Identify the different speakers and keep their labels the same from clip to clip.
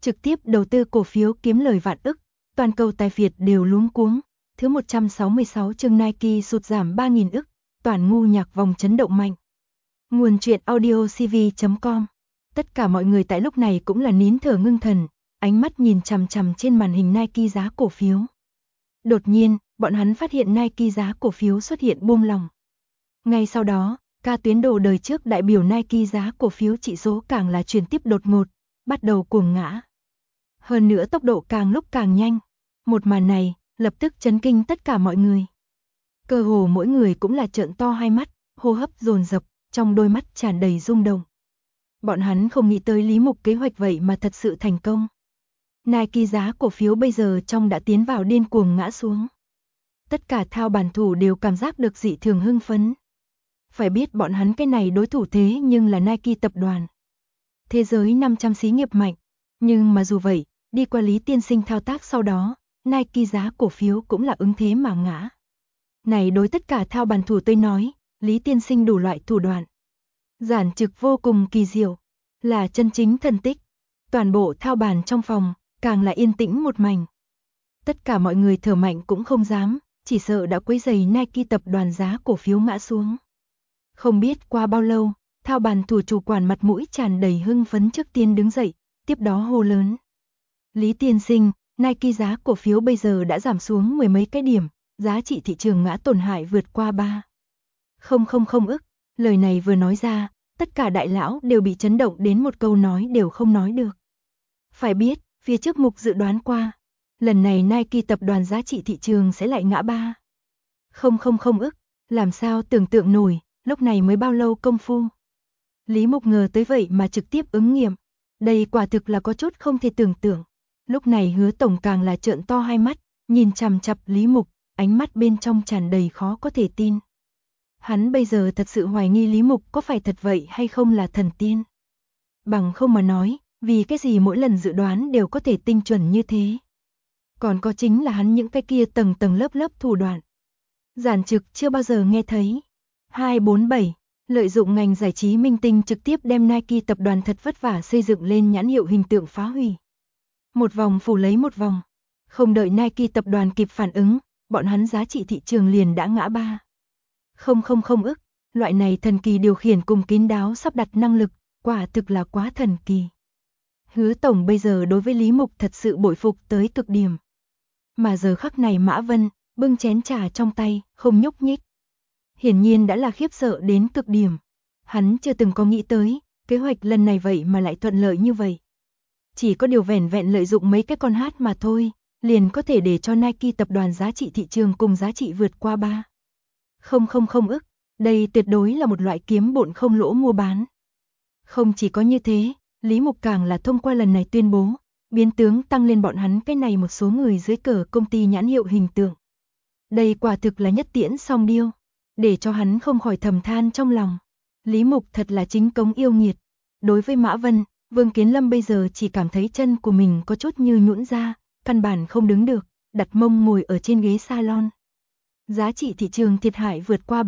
Speaker 1: trực tiếp đầu tư cổ phiếu kiếm lời vạn ức, toàn cầu tài phiệt đều luống cuống. Thứ 166 chương Nike sụt giảm 3.000 ức, toàn ngu nhạc vòng chấn động mạnh. Nguồn truyện audio cv.com. Tất cả mọi người tại lúc này cũng là nín thở ngưng thần, ánh mắt nhìn chằm chằm trên màn hình Nike giá cổ phiếu. Đột nhiên, bọn hắn phát hiện Nike giá cổ phiếu xuất hiện buông lỏng. Ngay sau đó, ca tuyến đồ đời trước đại biểu Nike giá cổ phiếu chỉ số càng là chuyển tiếp đột ngột, bắt đầu cuồng ngã. Hơn nữa tốc độ càng lúc càng nhanh. Một màn này, lập tức chấn kinh tất cả mọi người. Cơ hồ mỗi người cũng là trợn to hai mắt, hô hấp dồn dập, trong đôi mắt tràn đầy rung động. Bọn hắn không nghĩ tới Lý Mục kế hoạch vậy mà thật sự thành công. Nike giá cổ phiếu bây giờ trong đã tiến vào điên cuồng ngã xuống. Tất cả thao bản thủ đều cảm giác được dị thường hưng phấn. Phải biết bọn hắn cái này đối thủ thế nhưng là Nike tập đoàn. Thế giới 500 xí nghiệp mạnh. Nhưng mà dù vậy, đi qua Lý Tiên Sinh thao tác sau đó, Nike giá cổ phiếu cũng là ứng thế mà ngã. Này đối tất cả thao bản thủ tôi nói, Lý Tiên Sinh đủ loại thủ đoạn. Giản trực vô cùng kỳ diệu, là chân chính thần tích. Toàn bộ thao bàn trong phòng, càng là yên tĩnh một mảnh. Tất cả mọi người thở mạnh cũng không dám, chỉ sợ đã quấy rầy Nike tập đoàn giá cổ phiếu ngã xuống. Không biết qua bao lâu, thao bàn thủ chủ quản mặt mũi tràn đầy hưng phấn trước tiên đứng dậy, tiếp đó hô lớn. Lý Tiên Sinh, Nike giá cổ phiếu bây giờ đã giảm xuống mười mấy cái điểm, giá trị thị trường ngã tổn hại vượt qua 3.000 ức. Lời này vừa nói ra, tất cả đại lão đều bị chấn động đến một câu nói đều không nói được. Phải biết, phía trước mục dự đoán qua, lần này Nike tập đoàn giá trị thị trường sẽ lại ngã 3.000 ức, làm sao tưởng tượng nổi, lúc này mới bao lâu công phu. Lý Mục ngờ tới vậy mà trực tiếp ứng nghiệm, đây quả thực là có chút không thể tưởng tượng. Lúc này Hứa tổng càng là trợn to hai mắt, nhìn chằm chằm Lý Mục, ánh mắt bên trong tràn đầy khó có thể tin. Hắn bây giờ thật sự hoài nghi Lý Mục có phải thật vậy hay không là thần tiên. Bằng không mà nói, vì cái gì mỗi lần dự đoán đều có thể tinh chuẩn như thế. Còn có chính là hắn những cái kia tầng tầng lớp lớp thủ đoạn. Giản trực chưa bao giờ nghe thấy. 247. Lợi dụng ngành giải trí minh tinh trực tiếp đem Nike tập đoàn thật vất vả xây dựng lên nhãn hiệu hình tượng phá hủy. Một vòng phủ lấy một vòng. Không đợi Nike tập đoàn kịp phản ứng, bọn hắn giá trị thị trường liền đã ngã 3.000 ức. Loại này thần kỳ điều khiển cùng kín đáo sắp đặt năng lực, quả thực là quá thần kỳ. Hứa tổng bây giờ đối với Lý Mục thật sự bội phục tới cực điểm. Mà giờ khắc này Mã Vân, bưng chén trà trong tay, không nhúc nhích. Hiển nhiên đã là khiếp sợ đến cực điểm. Hắn chưa từng có nghĩ tới, kế hoạch lần này vậy mà lại thuận lợi như vậy. Chỉ có điều vẻn vẹn lợi dụng mấy cái con hát mà thôi, liền có thể để cho Nike tập đoàn giá trị thị trường cùng giá trị vượt qua 3.000 ức. Đây tuyệt đối là một loại kiếm bộn không lỗ mua bán. Không chỉ có như thế, Lý Mục càng là thông qua lần này tuyên bố, biến tướng tăng lên bọn hắn cái này một số người dưới cờ công ty nhãn hiệu hình tượng. Đây quả thực là nhất tiễn song điêu, để cho hắn không khỏi thầm than trong lòng. Lý Mục thật là chính cống yêu nghiệt. Đối với Mã Vân, Vương Kiến Lâm bây giờ chỉ cảm thấy chân của mình có chút như nhũn ra, căn bản không đứng được, đặt mông ngồi ở trên ghế salon. Giá trị thị trường thiệt hại vượt qua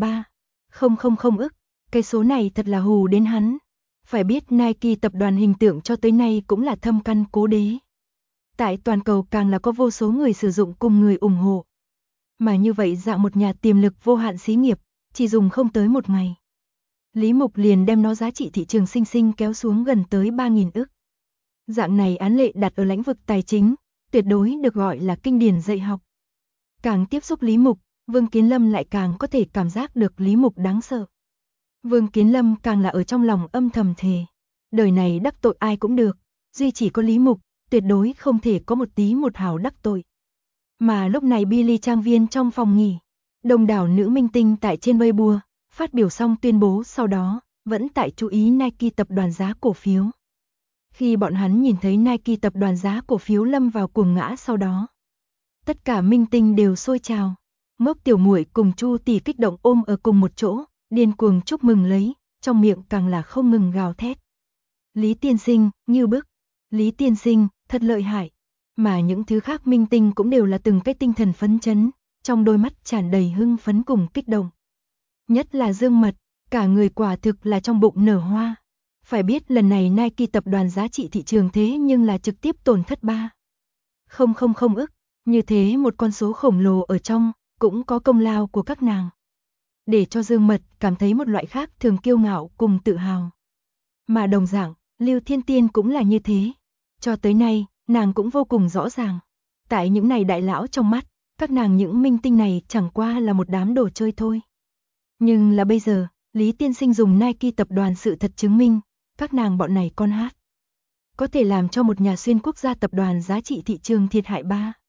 Speaker 1: 3.000 ức, cái số này thật là hù đến hắn. Phải biết Nike tập đoàn hình tượng cho tới nay cũng là thâm căn cố đế. Tại toàn cầu càng là có vô số người sử dụng cùng người ủng hộ. Mà như vậy dạng một nhà tiềm lực vô hạn xí nghiệp, chỉ dùng không tới một ngày. Lý Mục liền đem nó giá trị thị trường sinh sinh kéo xuống gần tới 3.000 ức. Dạng này án lệ đặt ở lĩnh vực tài chính, tuyệt đối được gọi là kinh điển dạy học. Càng tiếp xúc Lý Mục, Vương Kiến Lâm lại càng có thể cảm giác được Lý Mục đáng sợ. Vương Kiến Lâm càng là ở trong lòng âm thầm thề. Đời này đắc tội ai cũng được, duy chỉ có Lý Mục, tuyệt đối không thể có một tí một hào đắc tội. Mà lúc này Billy trang viên trong phòng nghỉ, đông đảo nữ minh tinh tại trên Weibo, phát biểu xong tuyên bố sau đó, vẫn tại chú ý Nike tập đoàn giá cổ phiếu. Khi bọn hắn nhìn thấy Nike tập đoàn giá cổ phiếu lâm vào cuồng ngã sau đó, tất cả minh tinh đều sôi trào. Ngốc tiểu muội cùng Chu tỷ kích động ôm ở cùng một chỗ, điên cuồng chúc mừng lấy, trong miệng càng là không ngừng gào thét. Lý Tiên Sinh, như bức. Lý Tiên Sinh, thật lợi hại. Mà những thứ khác minh tinh cũng đều là từng cái tinh thần phấn chấn, trong đôi mắt tràn đầy hưng phấn cùng kích động. Nhất là Dương Mật, cả người quả thực là trong bụng nở hoa. Phải biết lần này Nike tập đoàn giá trị thị trường thế nhưng là trực tiếp tổn thất 3,000 ức, như thế một con số khổng lồ ở trong, cũng có công lao của các nàng. Để cho Dương Mật cảm thấy một loại khác thường kiêu ngạo cùng tự hào. Mà đồng dạng, Lưu Thiên Tiên cũng là như thế. Cho tới nay, nàng cũng vô cùng rõ ràng. Tại những này đại lão trong mắt, các nàng những minh tinh này chẳng qua là một đám đồ chơi thôi. Nhưng là bây giờ, Lý Tiên Sinh dùng Nike tập đoàn sự thật chứng minh, các nàng bọn này con hát. Có thể làm cho một nhà xuyên quốc gia tập đoàn giá trị thị trường thiệt hại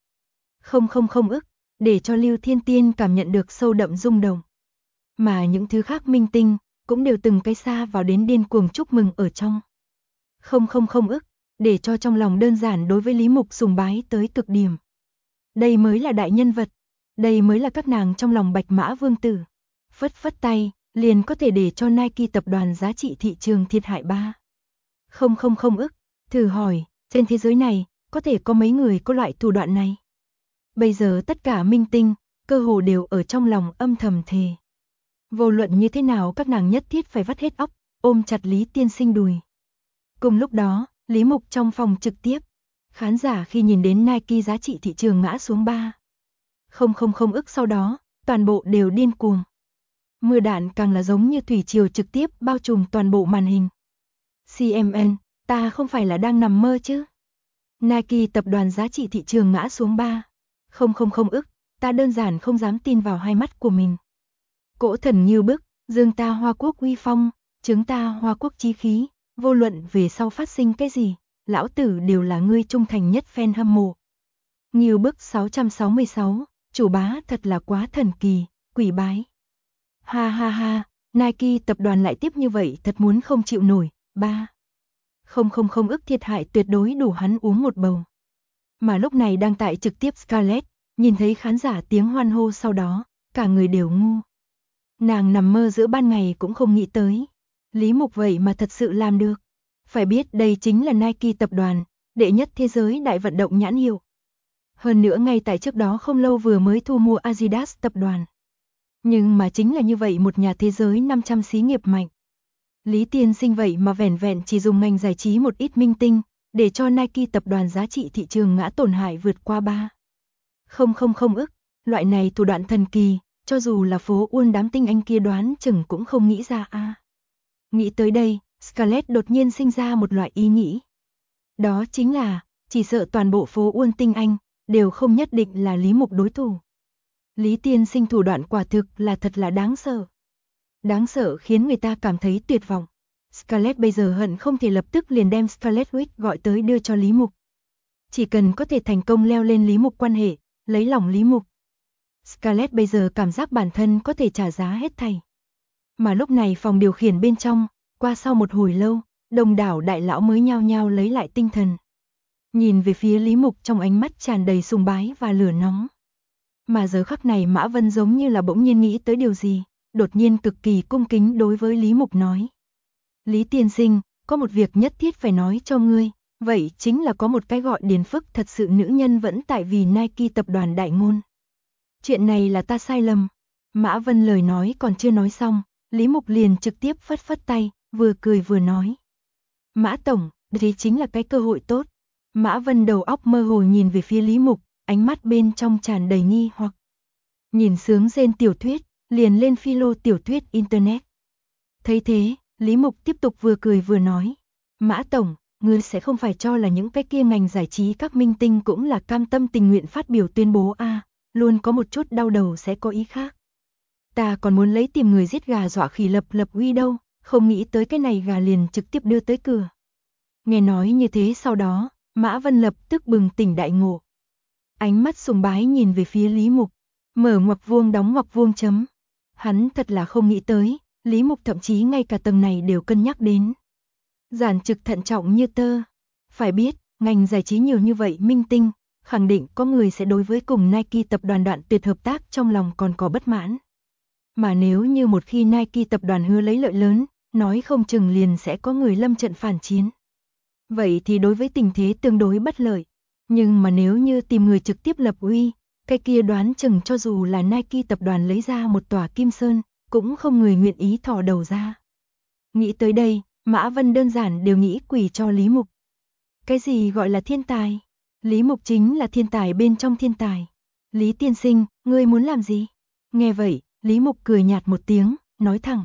Speaker 1: 3,000 ức, để cho Lưu Thiên Tiên cảm nhận được sâu đậm rung động. Mà những thứ khác minh tinh, cũng đều từng cái xa vào đến điên cuồng chúc mừng ở trong. 0,0 ức, để cho trong lòng đơn giản đối với Lý Mục sùng bái tới cực điểm. Đây mới là đại nhân vật, đây mới là các nàng trong lòng bạch mã vương tử. Phất phất tay, liền có thể để cho Nike tập đoàn giá trị thị trường thiệt hại 3,000 ức. Thử hỏi, trên thế giới này, có thể có mấy người có loại thủ đoạn này? Bây giờ tất cả minh tinh, cơ hồ đều ở trong lòng âm thầm thề. Vô luận như thế nào các nàng nhất thiết phải vắt hết óc, ôm chặt Lý Tiên Sinh đùi. Cùng lúc đó, Lý Mục trong phòng trực tiếp. Khán giả khi nhìn đến Nike giá trị thị trường ngã xuống 3,000 ức sau đó, toàn bộ đều điên cuồng. Mưa đạn càng là giống như thủy triều trực tiếp bao trùm toàn bộ màn hình. CMN, ta không phải là đang nằm mơ chứ? Nike tập đoàn giá trị thị trường ngã xuống 3,000 ức, ta đơn giản không dám tin vào hai mắt của mình. Cỗ thần như bức, dương ta Hoa Quốc uy phong, chứng ta Hoa Quốc chí khí, vô luận về sau phát sinh cái gì, lão tử đều là ngươi trung thành nhất fan hâm mộ. Nghiêu bức 666, chủ bá thật là quá thần kỳ, quỷ bái. Ha ha ha, Nike tập đoàn lại tiếp như vậy thật muốn không chịu nổi, 3,000 ức thiệt hại tuyệt đối đủ hắn uống một bầu. Mà lúc này đang tại trực tiếp Scarlett, nhìn thấy khán giả tiếng hoan hô sau đó, cả người đều ngu. Nàng nằm mơ giữa ban ngày cũng không nghĩ tới. Lý Mục vậy mà thật sự làm được. Phải biết đây chính là Nike tập đoàn, đệ nhất thế giới đại vận động nhãn hiệu. Hơn nữa ngay tại trước đó không lâu vừa mới thu mua Adidas tập đoàn. Nhưng mà chính là như vậy một nhà thế giới 500 xí nghiệp mạnh. Lý Tiên Sinh vậy mà vẻn vẹn chỉ dùng ngành giải trí một ít minh tinh, để cho Nike tập đoàn giá trị thị trường ngã tổn hại vượt qua 3,000 ức. Loại này thủ đoạn thần kỳ, cho dù là phố Uôn đám tinh anh kia đoán chừng cũng không nghĩ ra a. Nghĩ tới đây, Scarlett đột nhiên sinh ra một loại ý nghĩ. Đó chính là, chỉ sợ toàn bộ phố Uôn tinh anh, đều không nhất định là Lý Mục đối thủ. Lý Tiên Sinh thủ đoạn quả thực là thật là đáng sợ. Đáng sợ khiến người ta cảm thấy tuyệt vọng. Scarlett bây giờ hận không thể lập tức liền đem Scarlett Witch gọi tới đưa cho Lý Mục. Chỉ cần có thể thành công leo lên Lý Mục quan hệ, lấy lòng Lý Mục. Scarlett bây giờ cảm giác bản thân có thể trả giá hết thảy. Mà lúc này phòng điều khiển bên trong, qua sau một hồi lâu, đông đảo đại lão mới nhao nhao lấy lại tinh thần. Nhìn về phía Lý Mục trong ánh mắt tràn đầy sùng bái và lửa nóng. Mà giờ khắc này Mã Vân giống như là bỗng nhiên nghĩ tới điều gì, đột nhiên cực kỳ cung kính đối với Lý Mục nói. Lý Tiên Sinh, có một việc nhất thiết phải nói cho ngươi, vậy chính là có một cái gọi Điền Phức thật sự nữ nhân vẫn tại vì Nike tập đoàn đại ngôn. Chuyện này là ta sai lầm. Mã Vân lời nói còn chưa nói xong, Lý Mục liền trực tiếp phất phất tay, vừa cười vừa nói. Mã Tổng, đây chính là cái cơ hội tốt. Mã Vân đầu óc mơ hồ nhìn về phía Lý Mục, ánh mắt bên trong tràn đầy nghi hoặc. Nhìn sướng rên tiểu thuyết, liền lên philo tiểu thuyết Internet. Thấy thế, Lý Mục tiếp tục vừa cười vừa nói. Mã Tổng, ngươi sẽ không phải cho là những cái kia ngành giải trí các minh tinh cũng là cam tâm tình nguyện phát biểu tuyên bố a, luôn có một chút đau đầu sẽ có ý khác. Ta còn muốn lấy tìm người giết gà dọa khỉ lập uy đâu, không nghĩ tới cái này gà liền trực tiếp đưa tới cửa. Nghe nói như thế sau đó, Mã Vân lập tức bừng tỉnh đại ngộ. Ánh mắt sùng bái nhìn về phía Lý Mục, mở ngoặc vuông đóng ngoặc vuông chấm. Hắn thật là không nghĩ tới, Lý Mục thậm chí ngay cả tầng này đều cân nhắc đến. Giản trực thận trọng như tơ. Phải biết, ngành giải trí nhiều như vậy minh tinh, khẳng định có người sẽ đối với cùng Nike tập đoàn đoạn tuyệt hợp tác trong lòng còn có bất mãn. Mà nếu như một khi Nike tập đoàn hứa lấy lợi lớn, nói không chừng liền sẽ có người lâm trận phản chiến. Vậy thì đối với tình thế tương đối bất lợi. Nhưng mà nếu như tìm người trực tiếp lập uy, cái kia đoán chừng cho dù là Nike tập đoàn lấy ra một tòa Kim Sơn, cũng không người nguyện ý thò đầu ra. Nghĩ tới đây, Mã Vân đơn giản đều nghĩ quỳ cho Lý Mục. Cái gì gọi là thiên tài? Lý Mục chính là thiên tài bên trong thiên tài. Lý tiên sinh, ngươi muốn làm gì? Nghe vậy, Lý Mục cười nhạt một tiếng, nói thẳng.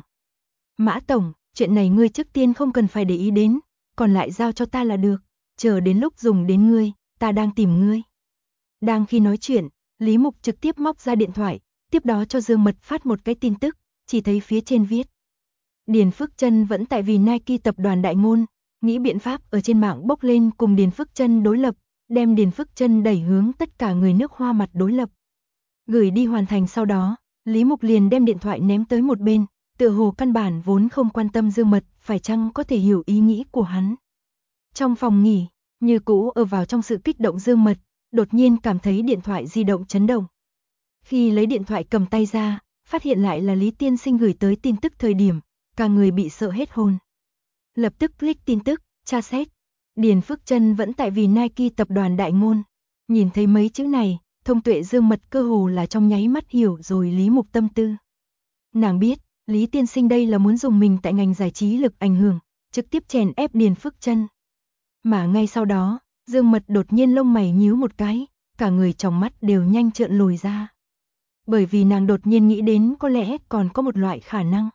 Speaker 1: Mã Tổng, chuyện này ngươi trước tiên không cần phải để ý đến, còn lại giao cho ta là được, chờ đến lúc dùng đến ngươi, ta đang tìm ngươi. Đang khi nói chuyện, Lý Mục trực tiếp móc ra điện thoại, tiếp đó cho Dương Mật phát một cái tin tức, chỉ thấy phía trên viết. Điền Phước Chân vẫn tại vì Nike tập đoàn đại ngôn, nghĩ biện pháp ở trên mạng bốc lên cùng Điền Phước Chân đối lập, đem Điền Phước Chân đẩy hướng tất cả người nước Hoa mặt đối lập. Gửi đi hoàn thành sau đó, Lý Mục liền đem điện thoại ném tới một bên, tựa hồ căn bản vốn không quan tâm Dương Mật phải chăng có thể hiểu ý nghĩ của hắn. Trong phòng nghỉ, như cũ ở vào trong sự kích động Dương Mật, đột nhiên cảm thấy điện thoại di động chấn động. Khi lấy điện thoại cầm tay ra, phát hiện lại là Lý Tiên Sinh gửi tới tin tức thời điểm, cả người bị sợ hết hồn. Lập tức click tin tức, tra xét. Điền Phước Chân vẫn tại vì Nike tập đoàn đại ngôn. Nhìn thấy mấy chữ này, thông tuệ Dương Mật cơ hồ là trong nháy mắt hiểu rồi Lý Mục tâm tư. Nàng biết, Lý Tiên Sinh đây là muốn dùng mình tại ngành giải trí lực ảnh hưởng, trực tiếp chèn ép Điền Phước Chân. Mà ngay sau đó, Dương Mật đột nhiên lông mày nhíu một cái, cả người trong mắt đều nhanh trợn lồi ra. Bởi vì nàng đột nhiên nghĩ đến có lẽ còn có một loại khả năng.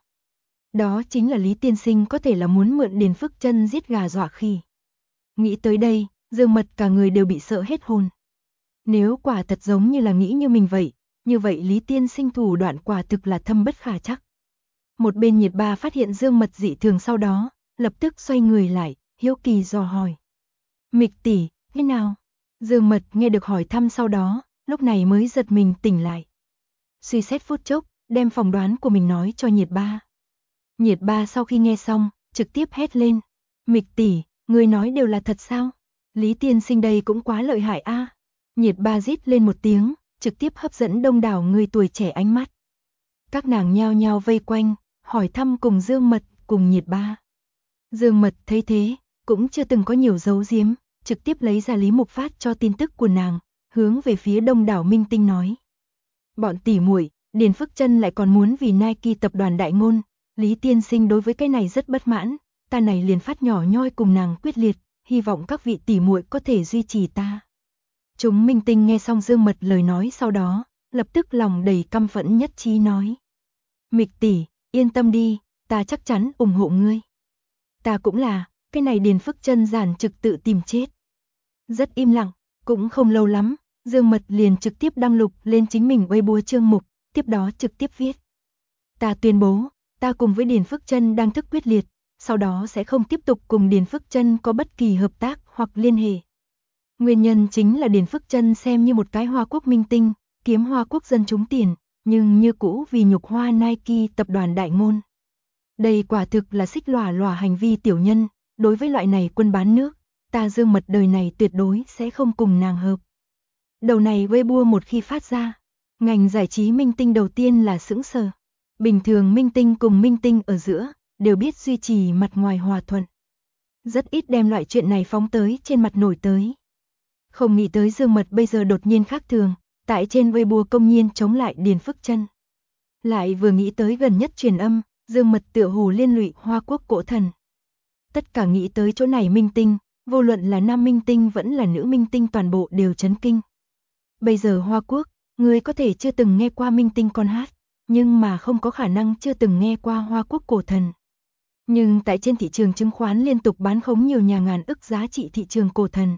Speaker 1: Đó chính là Lý Tiên Sinh có thể là muốn mượn Điền Phước Chân giết gà dọa khỉ. Nghĩ tới đây, Dương Mật cả người đều bị sợ hết hồn. Nếu quả thật giống như là nghĩ như mình vậy, như vậy Lý Tiên Sinh thủ đoạn quả thực là thâm bất khả trắc. Một bên Nhiệt Ba phát hiện Dương Mật dị thường sau đó, lập tức xoay người lại, hiếu kỳ dò hỏi. Mịch tỷ, thế nào? Dương Mật nghe được hỏi thăm sau đó, lúc này mới giật mình tỉnh lại. Suy xét phút chốc, đem phỏng đoán của mình nói cho Nhiệt Ba. Nhiệt Ba sau khi nghe xong, trực tiếp hét lên. Mịch tỷ, người nói đều là thật sao? Lý Tiên Sinh đây cũng quá lợi hại a. Nhiệt Ba rít lên một tiếng, trực tiếp hấp dẫn đông đảo người tuổi trẻ ánh mắt. Các nàng nhao nhao vây quanh, hỏi thăm cùng Dương Mật, cùng Nhiệt Ba. Dương Mật thấy thế, cũng chưa từng có nhiều giấu giếm, trực tiếp lấy ra Lý Mục phát cho tin tức của nàng, hướng về phía đông đảo minh tinh nói. Bọn tỷ muội, Điền Phước Chân lại còn muốn vì Nike tập đoàn đại ngôn, Lý Tiên Sinh đối với cái này rất bất mãn, ta này liền phát nhỏ nhoi cùng nàng quyết liệt, hy vọng các vị tỷ muội có thể duy trì ta. Chúng minh tinh nghe xong Dương Mật lời nói sau đó, lập tức lòng đầy căm phẫn nhất trí nói. Mịch tỷ, yên tâm đi, ta chắc chắn ủng hộ ngươi. Ta cũng là, cái này Điền Phước Chân giản trực tự tìm chết. Rất im lặng, cũng không lâu lắm, Dương Mật liền trực tiếp đăng lục lên chính mình Weibo chương mục, tiếp đó trực tiếp viết. Ta tuyên bố, ta cùng với Điền Phước Chân đang thức quyết liệt, sau đó sẽ không tiếp tục cùng Điền Phước Chân có bất kỳ hợp tác hoặc liên hệ. Nguyên nhân chính là Điền Phước Chân xem như một cái Hoa Quốc minh tinh, kiếm Hoa Quốc dân chúng tiền, nhưng như cũ vì nhục hoa Nike tập đoàn đại ngôn. Đây quả thực là xích lòa lòa hành vi tiểu nhân, đối với loại này quân bán nước, ta Dương Mật đời này tuyệt đối sẽ không cùng nàng hợp. Đầu này Weibo một khi phát ra, ngành giải trí minh tinh đầu tiên là sững sờ. Bình thường minh tinh cùng minh tinh ở giữa, đều biết duy trì mặt ngoài hòa thuận. Rất ít đem loại chuyện này phóng tới trên mặt nổi tới. Không nghĩ tới Dương Mật bây giờ đột nhiên khác thường, tại trên Weibo công nhiên chống lại Điền Phước Chân. Lại vừa nghĩ tới gần nhất truyền âm, Dương Mật tựa hồ liên lụy Hoa Quốc cổ thần. Tất cả nghĩ tới chỗ này minh tinh, vô luận là nam minh tinh vẫn là nữ minh tinh toàn bộ đều chấn kinh. Bây giờ Hoa Quốc, người có thể chưa từng nghe qua minh tinh con hát, nhưng mà không có khả năng chưa từng nghe qua Hoa Quốc cổ thần. Nhưng tại trên thị trường chứng khoán liên tục bán khống nhiều nhà ngàn ức giá trị thị trường cổ thần.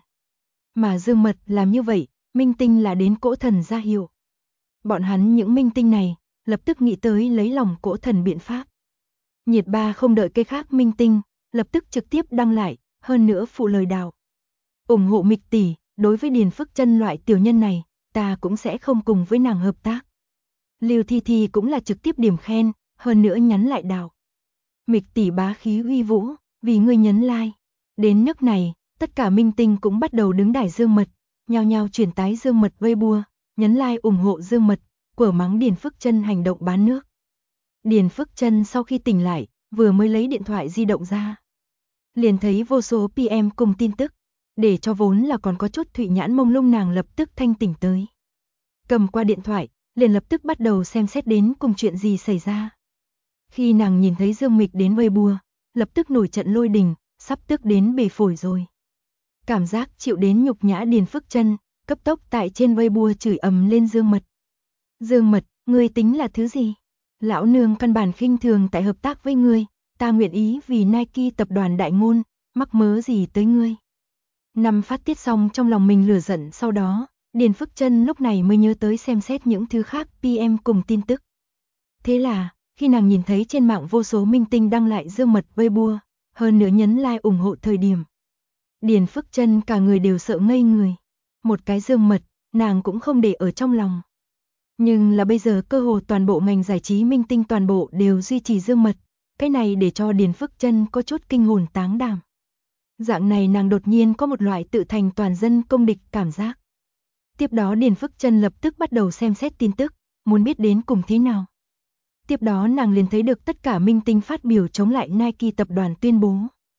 Speaker 1: Mà Dương Mật làm như vậy, minh tinh là đến cổ thần ra hiệu. Bọn hắn những minh tinh này, lập tức nghĩ tới lấy lòng cổ thần biện pháp. Nhiệt Ba không đợi cái khác minh tinh, lập tức trực tiếp đăng lại, hơn nữa phụ lời đào. Ủng hộ Mịch tỷ, đối với Điền Phước Chân loại tiểu nhân này, ta cũng sẽ không cùng với nàng hợp tác. Lưu Thi Thi cũng là trực tiếp điểm khen, hơn nữa nhắn lại đào. Mịch tỷ bá khí uy vũ, vì ngươi nhấn like. Đến nước này, tất cả minh tinh cũng bắt đầu đứng đài Dương Mật, nhao nhao chuyển tái Dương Mật Weibo, nhấn like ủng hộ Dương Mật, quở mắng Điền Phước Chân hành động bán nước. Điền Phước Chân sau khi tỉnh lại, vừa mới lấy điện thoại di động ra, liền thấy vô số PM cùng tin tức, để cho vốn là còn có chút thụy nhãn mông lung nàng lập tức thanh tỉnh tới. Cầm qua điện thoại, liền lập tức bắt đầu xem xét đến cùng chuyện gì xảy ra. Khi nàng nhìn thấy Dương Mịch đến Weibo, lập tức nổi trận lôi đình, sắp tức đến bể phổi rồi. Cảm giác chịu đến nhục nhã Điền Phước Chân, cấp tốc tại trên Weibo chửi ầm lên Dương Mật. Dương Mật, ngươi tính là thứ gì? Lão nương căn bản khinh thường tại hợp tác với ngươi, ta nguyện ý vì Nike tập đoàn đại ngôn, mắc mớ gì tới ngươi. Năm phát tiết xong trong lòng mình lửa giận, sau đó, Điền Phước Chân lúc này mới nhớ tới xem xét những thứ khác PM cùng tin tức. Thế là, khi nàng nhìn thấy trên mạng vô số minh tinh đăng lại Dương Mật Weibo, hơn nữa nhấn like ủng hộ thời điểm, Điền Phước Chân cả người đều sợ ngây người. Một cái Dương Mật, nàng cũng không để ở trong lòng. Nhưng là bây giờ cơ hồ toàn bộ ngành giải trí minh tinh toàn bộ đều duy trì Dương Mật, cái này để cho Điền Phước Chân có chút kinh hồn táng đảm. Dạng này nàng đột nhiên có một loại tự thành toàn dân công địch cảm giác. Tiếp đó Điền Phước Chân lập tức bắt đầu xem xét tin tức, muốn biết đến cùng thế nào. Tiếp đó nàng liền thấy được tất cả minh tinh phát biểu chống lại Nike tập đoàn tuyên bố.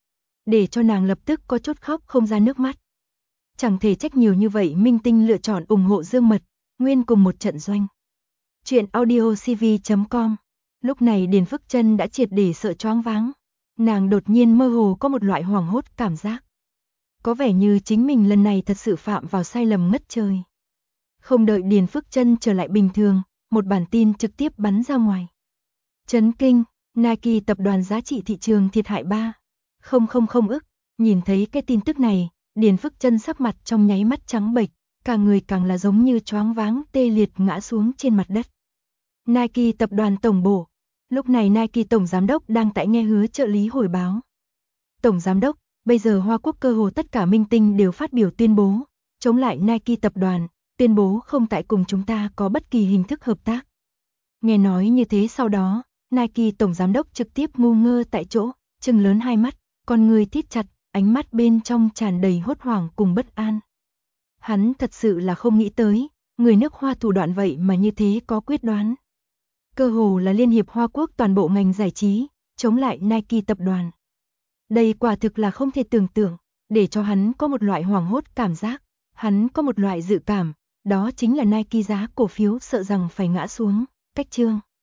Speaker 1: Để cho nàng lập tức có chút khóc không ra nước mắt. Chẳng thể trách nhiều như vậy minh tinh lựa chọn ủng hộ Dương Mật, nguyên cùng một trận doanh. Chuyện audiocv.com. Lúc này Điền Phước Chân đã triệt để sợ choáng váng. Nàng đột nhiên mơ hồ có một loại hoảng hốt cảm giác. Có vẻ như chính mình lần này thật sự phạm vào sai lầm ngất trời. Không đợi Điền Phước Chân trở lại bình thường, một bản tin trực tiếp bắn ra ngoài. Chấn kinh, Nike tập đoàn giá trị thị trường thiệt hại 3,000 ức. Nhìn thấy cái tin tức này, Điền Phước Chân sắc mặt trong nháy mắt trắng bệch, cả người càng là giống như choáng váng tê liệt ngã xuống trên mặt đất. Nike tập đoàn tổng bộ. Lúc này Nike tổng giám đốc đang tại nghe Hứa trợ lý hồi báo. Tổng giám đốc, bây giờ Hoa Quốc cơ hồ tất cả minh tinh đều phát biểu tuyên bố chống lại Nike tập đoàn, tuyên bố không tại cùng chúng ta có bất kỳ hình thức hợp tác. Nghe nói như thế sau đó, Nike tổng giám đốc trực tiếp ngu ngơ tại chỗ, trừng lớn hai mắt, con người thít chặt, ánh mắt bên trong tràn đầy hốt hoảng cùng bất an. Hắn thật sự là không nghĩ tới, người nước Hoa thủ đoạn vậy mà như thế có quyết đoán. Cơ hồ là liên hiệp Hoa Quốc toàn bộ ngành giải trí, chống lại Nike tập đoàn. Đây quả thực là không thể tưởng tượng, để cho hắn có một loại hoảng hốt cảm giác, hắn có một loại dự cảm, đó chính là Nike giá cổ phiếu sợ rằng phải ngã xuống. Cách chương